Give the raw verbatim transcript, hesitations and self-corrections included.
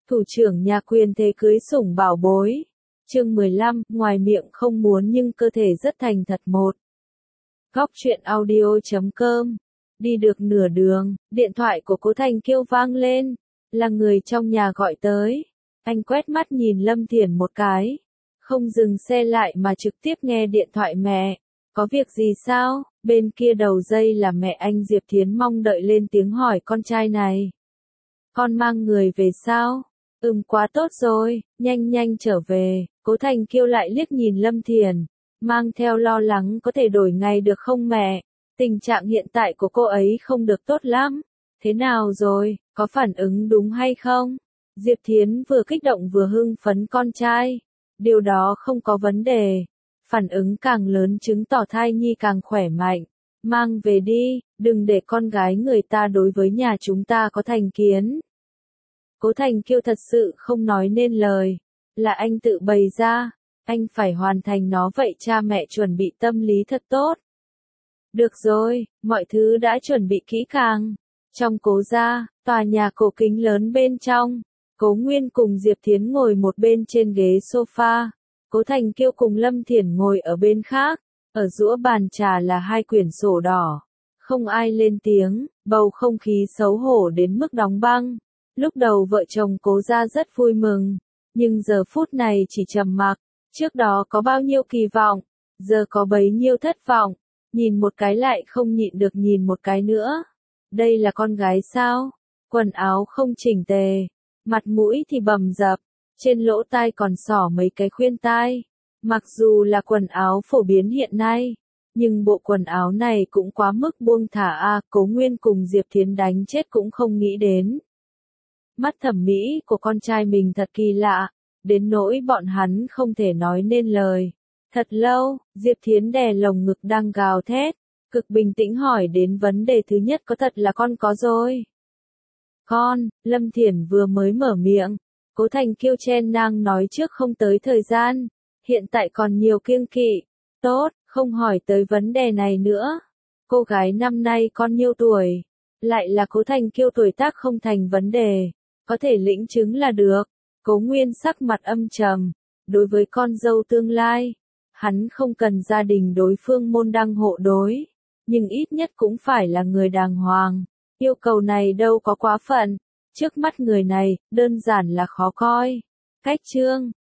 Thủ trưởng nhà quyền thế cưới sủng bảo bối. Chương mười lăm, ngoài miệng không muốn nhưng cơ thể rất thành thật một. Góc truyện audio chấm com. Đi được nửa đường, điện thoại của Cố Thành kêu vang lên, là người trong nhà gọi tới. Anh quét mắt nhìn Lâm Thiển một cái, không dừng xe lại mà trực tiếp nghe điện thoại mẹ. Có việc gì sao? Bên kia đầu dây là mẹ anh Diệp Thiến mong đợi lên tiếng hỏi con trai này. Con mang người về sao? Ừm, quá tốt rồi, nhanh nhanh trở về. Cố Thành kêu lại liếc nhìn Lâm Thiển, mang theo lo lắng có thể đổi ngày được không mẹ? Tình trạng hiện tại của cô ấy không được tốt lắm. Thế nào rồi, có phản ứng đúng hay không? Diệp Thiến vừa kích động vừa hưng phấn con trai. Điều đó không có vấn đề. Phản ứng càng lớn chứng tỏ thai nhi càng khỏe mạnh. Mang về đi, đừng để con gái người ta đối với nhà chúng ta có thành kiến. Cố Thành kêu thật sự không nói nên lời. Là anh tự bày ra. Anh phải hoàn thành nó vậy cha mẹ chuẩn bị tâm lý thật tốt. Được rồi, mọi thứ đã chuẩn bị kỹ càng. Trong Cố gia, tòa nhà cổ kính lớn bên trong. Cố Nguyên cùng Diệp Thiến ngồi một bên trên ghế sofa. Cố Thành kêu cùng Lâm Thiển ngồi ở bên khác. Ở giữa bàn trà là hai quyển sổ đỏ. Không ai lên tiếng, bầu không khí xấu hổ đến mức đóng băng. Lúc đầu vợ chồng Cố gia rất vui mừng. Nhưng giờ phút này chỉ trầm mặc. Trước đó có bao nhiêu kỳ vọng, giờ có bấy nhiêu thất vọng. Nhìn một cái lại không nhịn được nhìn một cái nữa. Đây là con gái sao? Quần áo không chỉnh tề, mặt mũi thì bầm dập, trên lỗ tai còn xỏ mấy cái khuyên tai. Mặc dù là quần áo phổ biến hiện nay, nhưng bộ quần áo này cũng quá mức buông thả a. Cố Nguyên cùng Diệp Thiến đánh chết cũng không nghĩ đến. Mắt thẩm mỹ của con trai mình thật kỳ lạ, đến nỗi bọn hắn không thể nói nên lời. Thật lâu, Diệp Thiến đè lồng ngực đang gào thét, cực bình tĩnh hỏi đến vấn đề thứ nhất, có thật là con có rồi. Con, Lâm Thiển vừa mới mở miệng, Cố Thành kêu chen nang nói trước không tới thời gian, hiện tại còn nhiều kiêng kỵ. Tốt, không hỏi tới vấn đề này nữa. Cô gái năm nay con nhiêu tuổi? Lại là Cố Thành kêu tuổi tác không thành vấn đề, có thể lĩnh chứng là được. Cố Nguyên sắc mặt âm trầm, đối với con dâu tương lai, hắn không cần gia đình đối phương môn đăng hộ đối, nhưng ít nhất cũng phải là người đàng hoàng. Yêu cầu này đâu có quá phận, trước mắt người này, đơn giản là khó coi. Cách chương,